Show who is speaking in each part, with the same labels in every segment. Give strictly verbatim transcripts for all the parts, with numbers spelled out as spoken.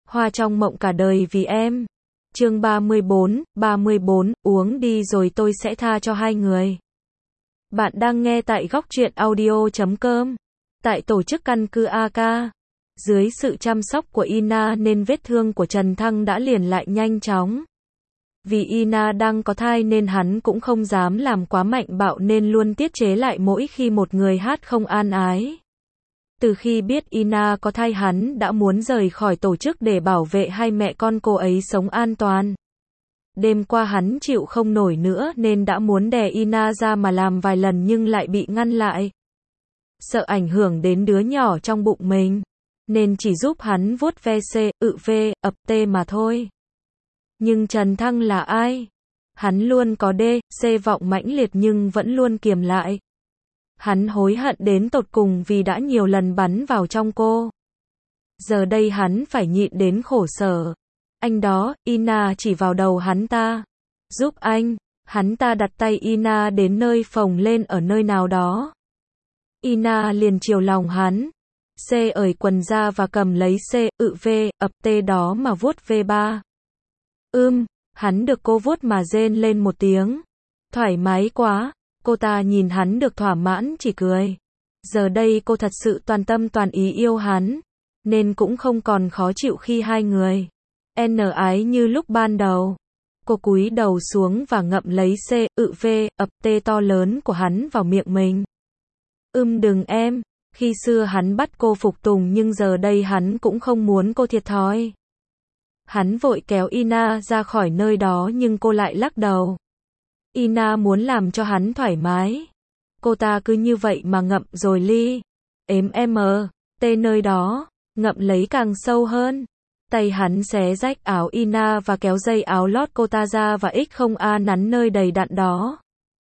Speaker 1: Hoa trong mộng cả đời vì em. Chương ba mươi bốn, ba mươi bốn, uống đi rồi tôi sẽ tha cho hai người. Bạn đang nghe tại góc truyện audio chấm com. Tại tổ chức căn cứ a ca, dưới sự chăm sóc của Ina nên vết thương của Trần Thăng đã liền lại nhanh chóng. Vì Ina đang có thai nên hắn cũng không dám làm quá mạnh bạo nên luôn tiết chế lại mỗi khi một người hát không an ái. Từ khi biết Ina có thai hắn đã muốn rời khỏi tổ chức để bảo vệ hai mẹ con cô ấy sống an toàn. Đêm qua hắn chịu không nổi nữa nên đã muốn đè Ina ra mà làm vài lần nhưng lại bị ngăn lại. Sợ ảnh hưởng đến đứa nhỏ trong bụng mình, nên chỉ giúp hắn vuốt ve c, ự ve, ập tê mà thôi. Nhưng Trần Thăng là ai? Hắn luôn có d, c vọng mãnh liệt nhưng vẫn luôn kiềm lại. Hắn hối hận đến tột cùng vì đã nhiều lần bắn vào trong cô. Giờ đây hắn phải nhịn đến khổ sở. Anh đó, Ina chỉ vào đầu hắn ta. Giúp anh. Hắn ta đặt tay Ina đến nơi phồng lên ở nơi nào đó. Ina liền chiều lòng hắn. C ởi quần ra và cầm lấy C, ự ve, ập tê đó mà vuốt ve ba. Ưm, hắn được cô vuốt mà rên lên một tiếng. Thoải mái quá. Cô ta nhìn hắn được thỏa mãn chỉ cười. Giờ đây cô thật sự toàn tâm toàn ý yêu hắn, nên cũng không còn khó chịu khi hai người n ái như lúc ban đầu. Cô cúi đầu xuống và ngậm lấy c, ự ve, ập tê to lớn của hắn vào miệng mình. Ưm đừng em. Khi xưa hắn bắt cô phục tùng nhưng giờ đây hắn cũng không muốn cô thiệt thòi. Hắn vội kéo Ina ra khỏi nơi đó nhưng cô lại lắc đầu. Ina muốn làm cho hắn thoải mái. Cô ta cứ như vậy mà ngậm rồi ly. Ếm em mờ, tê nơi đó, ngậm lấy càng sâu hơn. Tay hắn xé rách áo Ina và kéo dây áo lót cô ta ra và x không a nắn nơi đầy đặn đó.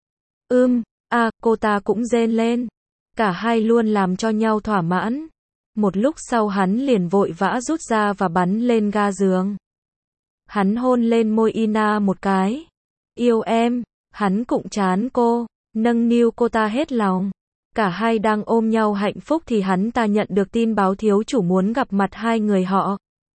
Speaker 1: Ưm, a, à, cô ta cũng rên lên. Cả hai luôn làm cho nhau thỏa mãn. Một lúc sau hắn liền vội vã rút ra và bắn lên ga giường. Hắn hôn lên môi Ina một cái. Yêu em. Hắn cụng trán cô, nâng niu cô ta hết lòng. Cả hai đang ôm nhau hạnh phúc thì hắn ta nhận được tin báo thiếu chủ muốn gặp mặt hai người họ.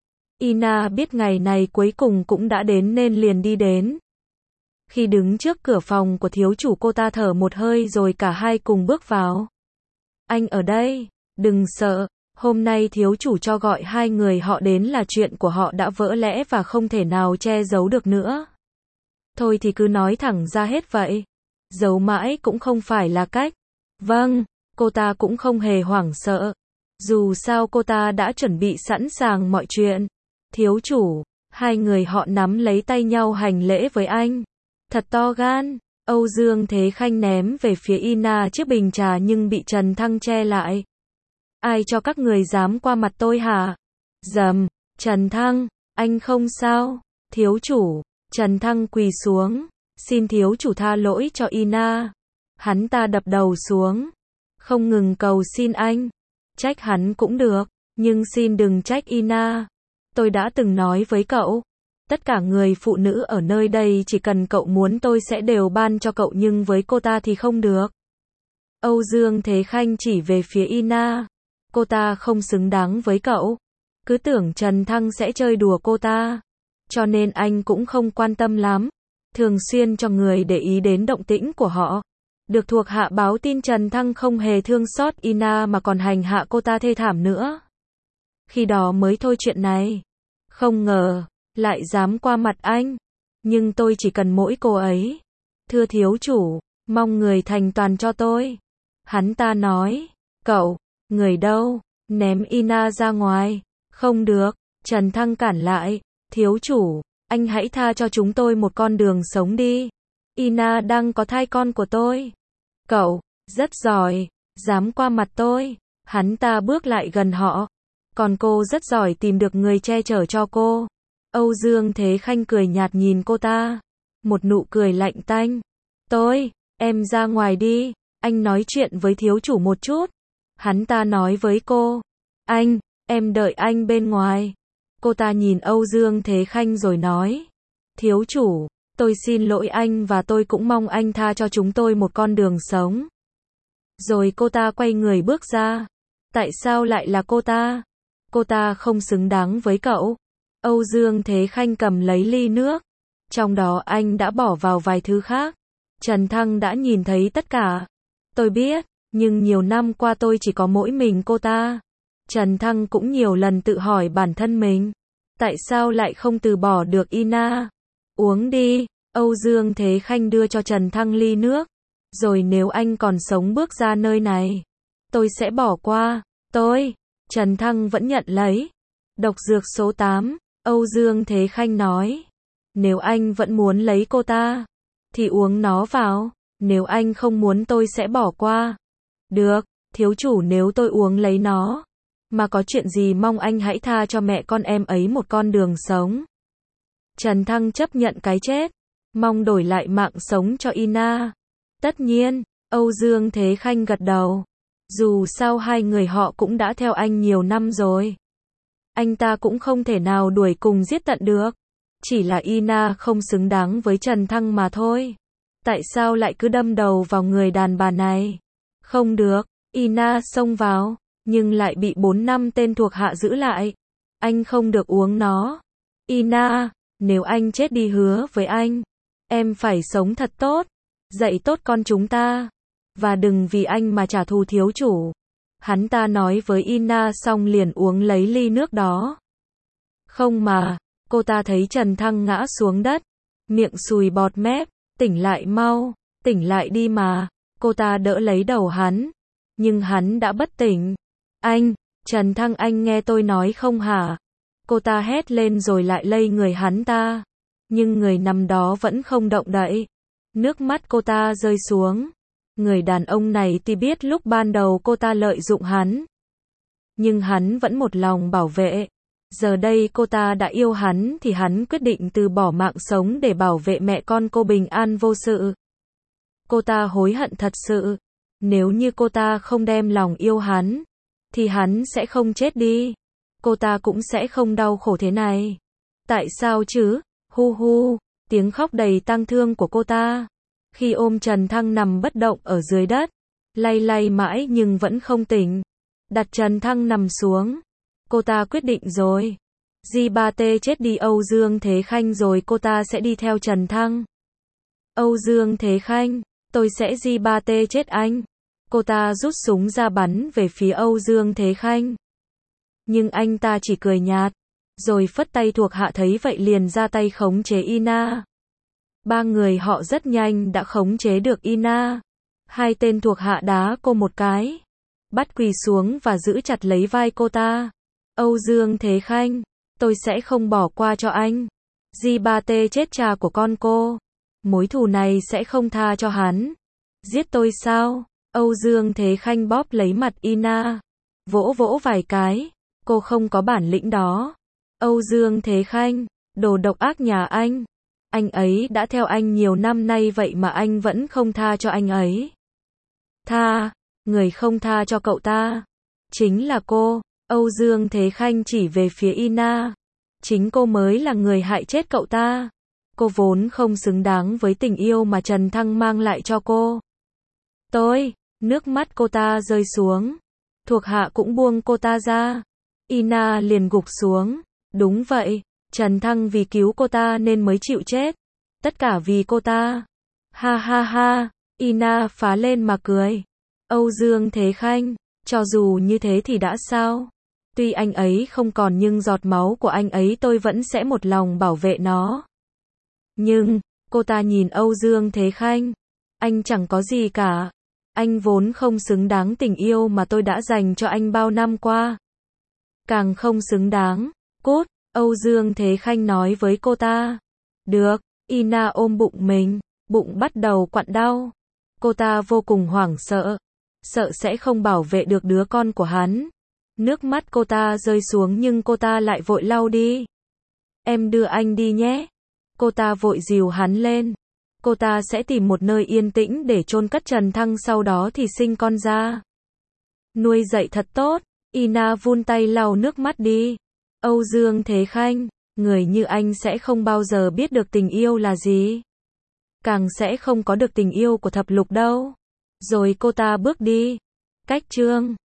Speaker 1: Ina biết ngày này cuối cùng cũng đã đến nên liền đi đến. Khi đứng trước cửa phòng của thiếu chủ cô ta thở một hơi rồi cả hai cùng bước vào. Anh ở đây, đừng sợ, hôm nay thiếu chủ cho gọi hai người họ đến là chuyện của họ đã vỡ lẽ và không thể nào che giấu được nữa. Thôi thì cứ nói thẳng ra hết vậy. Giấu mãi cũng không phải là cách. Vâng, cô ta cũng không hề hoảng sợ. Dù sao cô ta đã chuẩn bị sẵn sàng mọi chuyện. Thiếu chủ, hai người họ nắm lấy tay nhau hành lễ với anh. Thật to gan. Âu Dương Thế Khanh ném về phía Ina chiếc bình trà nhưng bị Trần Thăng che lại. Ai cho các người dám qua mặt tôi hả? Dầm, Trần Thăng, anh không sao. Thiếu chủ. Trần Thăng quỳ xuống, xin thiếu chủ tha lỗi cho Ina. Hắn ta đập đầu xuống, không ngừng cầu xin anh. Trách hắn cũng được, nhưng xin đừng trách Ina. Tôi đã từng nói với cậu, tất cả người phụ nữ ở nơi đây chỉ cần cậu muốn tôi sẽ đều ban cho cậu nhưng với cô ta thì không được. Âu Dương Thế Khanh chỉ về phía Ina. Cô ta không xứng đáng với cậu. Cứ tưởng Trần Thăng sẽ chơi đùa cô ta. Cho nên anh cũng không quan tâm lắm. Thường xuyên cho người để ý đến động tĩnh của họ. Được thuộc hạ báo tin Trần Thăng không hề thương xót Ina mà còn hành hạ cô ta thê thảm nữa. Khi đó mới thôi chuyện này. Không ngờ, lại dám qua mặt anh. Nhưng tôi chỉ cần mỗi cô ấy. Thưa thiếu chủ, mong người thành toàn cho tôi. Hắn ta nói, cậu, người đâu, ném Ina ra ngoài. Không được, Trần Thăng cản lại. Thiếu chủ, anh hãy tha cho chúng tôi một con đường sống đi. Ina đang có thai con của tôi. Cậu, rất giỏi, dám qua mặt tôi. Hắn ta bước lại gần họ. Còn cô rất giỏi tìm được người che chở cho cô. Âu Dương Thế Khanh cười nhạt nhìn cô ta. Một nụ cười lạnh tanh. Tôi, em ra ngoài đi, anh nói chuyện với thiếu chủ một chút. Hắn ta nói với cô. Anh, em đợi anh bên ngoài. Cô ta nhìn Âu Dương Thế Khanh rồi nói. Thiếu chủ, tôi xin lỗi anh và tôi cũng mong anh tha cho chúng tôi một con đường sống. Rồi cô ta quay người bước ra. Tại sao lại là cô ta? Cô ta không xứng đáng với cậu. Âu Dương Thế Khanh cầm lấy ly nước. Trong đó anh đã bỏ vào vài thứ khác. Trần Thăng đã nhìn thấy tất cả. Tôi biết, nhưng nhiều năm qua tôi chỉ có mỗi mình cô ta. Trần Thăng cũng nhiều lần tự hỏi bản thân mình. Tại sao lại không từ bỏ được Ina? Uống đi. Âu Dương Thế Khanh đưa cho Trần Thăng ly nước. Rồi nếu anh còn sống bước ra nơi này, tôi sẽ bỏ qua. Tôi. Trần Thăng vẫn nhận lấy. Độc dược số tám. Âu Dương Thế Khanh nói. Nếu anh vẫn muốn lấy cô ta, thì uống nó vào. Nếu anh không muốn tôi sẽ bỏ qua. Được, thiếu chủ, nếu tôi uống lấy nó, mà có chuyện gì mong anh hãy tha cho mẹ con em ấy một con đường sống. Trần Thăng chấp nhận cái chết, mong đổi lại mạng sống cho Ina. Tất nhiên, Âu Dương Thế Khanh gật đầu. Dù sao hai người họ cũng đã theo anh nhiều năm rồi. Anh ta cũng không thể nào đuổi cùng giết tận được. Chỉ là Ina không xứng đáng với Trần Thăng mà thôi. Tại sao lại cứ đâm đầu vào người đàn bà này? Không được, Ina xông vào, nhưng lại bị bốn năm tên thuộc hạ giữ lại. Anh không được uống nó. Ina, nếu anh chết đi hứa với anh, em phải sống thật tốt, dạy tốt con chúng ta, và đừng vì anh mà trả thù thiếu chủ. Hắn ta nói với Ina xong liền uống lấy ly nước đó. Không mà, cô ta thấy Trần Thăng ngã xuống đất, miệng sùi bọt mép, tỉnh lại mau, tỉnh lại đi mà. Cô ta đỡ lấy đầu hắn, nhưng hắn đã bất tỉnh. Anh, Trần Thăng, anh nghe tôi nói không hả? Cô ta hét lên rồi lại lay người hắn ta, nhưng người nằm đó vẫn không động đậy. Nước mắt cô ta rơi xuống. Người đàn ông này tuy biết lúc ban đầu cô ta lợi dụng hắn, nhưng hắn vẫn một lòng bảo vệ. Giờ đây cô ta đã yêu hắn thì hắn quyết định từ bỏ mạng sống để bảo vệ mẹ con cô bình an vô sự. Cô ta hối hận thật sự. Nếu như cô ta không đem lòng yêu hắn, thì hắn sẽ không chết đi. Cô ta cũng sẽ không đau khổ thế này. Tại sao chứ? Hu hu, tiếng khóc đầy tang thương của cô ta. Khi ôm Trần Thăng nằm bất động ở dưới đất, lay lay mãi nhưng vẫn không tỉnh. Đặt Trần Thăng nằm xuống. Cô ta quyết định rồi. Di ba tê chết đi Âu Dương Thế Khanh rồi cô ta sẽ đi theo Trần Thăng. Âu Dương Thế Khanh, tôi sẽ Di ba tê chết anh. Cô ta rút súng ra bắn về phía Âu Dương Thế Khanh. Nhưng anh ta chỉ cười nhạt, rồi phất tay. Thuộc hạ thấy vậy liền ra tay khống chế Ina. Ba người họ rất nhanh đã khống chế được Ina. Hai tên thuộc hạ đá cô một cái, bắt quỳ xuống và giữ chặt lấy vai cô ta. Âu Dương Thế Khanh, tôi sẽ không bỏ qua cho anh. Di ba tê chết cha của con cô, mối thù này sẽ không tha cho hắn. Giết tôi sao? Âu Dương Thế Khanh bóp lấy mặt Ina, vỗ vỗ vài cái. Cô không có bản lĩnh đó. Âu Dương Thế Khanh, đồ độc ác nhà anh. Anh ấy đã theo anh nhiều năm nay vậy mà anh vẫn không tha cho anh ấy. Tha, người không tha cho cậu ta chính là cô. Âu Dương Thế Khanh chỉ về phía Ina. Chính cô mới là người hại chết cậu ta. Cô vốn không xứng đáng với tình yêu mà Trần Thăng mang lại cho cô. Tôi, nước mắt cô ta rơi xuống. Thuộc hạ cũng buông cô ta ra. Ina liền gục xuống. Đúng vậy, Trần Thăng vì cứu cô ta nên mới chịu chết. Tất cả vì cô ta. Ha ha ha, Ina phá lên mà cười. Âu Dương Thế Khanh, cho dù như thế thì đã sao? Tuy anh ấy không còn nhưng giọt máu của anh ấy tôi vẫn sẽ một lòng bảo vệ nó. Nhưng, cô ta nhìn Âu Dương Thế Khanh. Anh chẳng có gì cả. Anh vốn không xứng đáng tình yêu mà tôi đã dành cho anh bao năm qua. Càng không xứng đáng. Cút, Âu Dương Thế Khanh nói với cô ta. Được, Ina ôm bụng mình, bụng bắt đầu quặn đau. Cô ta vô cùng hoảng sợ, sợ sẽ không bảo vệ được đứa con của hắn. Nước mắt cô ta rơi xuống nhưng cô ta lại vội lau đi. Em đưa anh đi nhé. Cô ta vội dìu hắn lên. Cô ta sẽ tìm một nơi yên tĩnh để chôn cất Trần Thăng, sau đó thì sinh con ra. Nuôi dạy thật tốt. Ina vun tay lau nước mắt đi. Âu Dương Thế Khanh, người như anh sẽ không bao giờ biết được tình yêu là gì. Càng sẽ không có được tình yêu của thập lục đâu. Rồi cô ta bước đi. Cách chương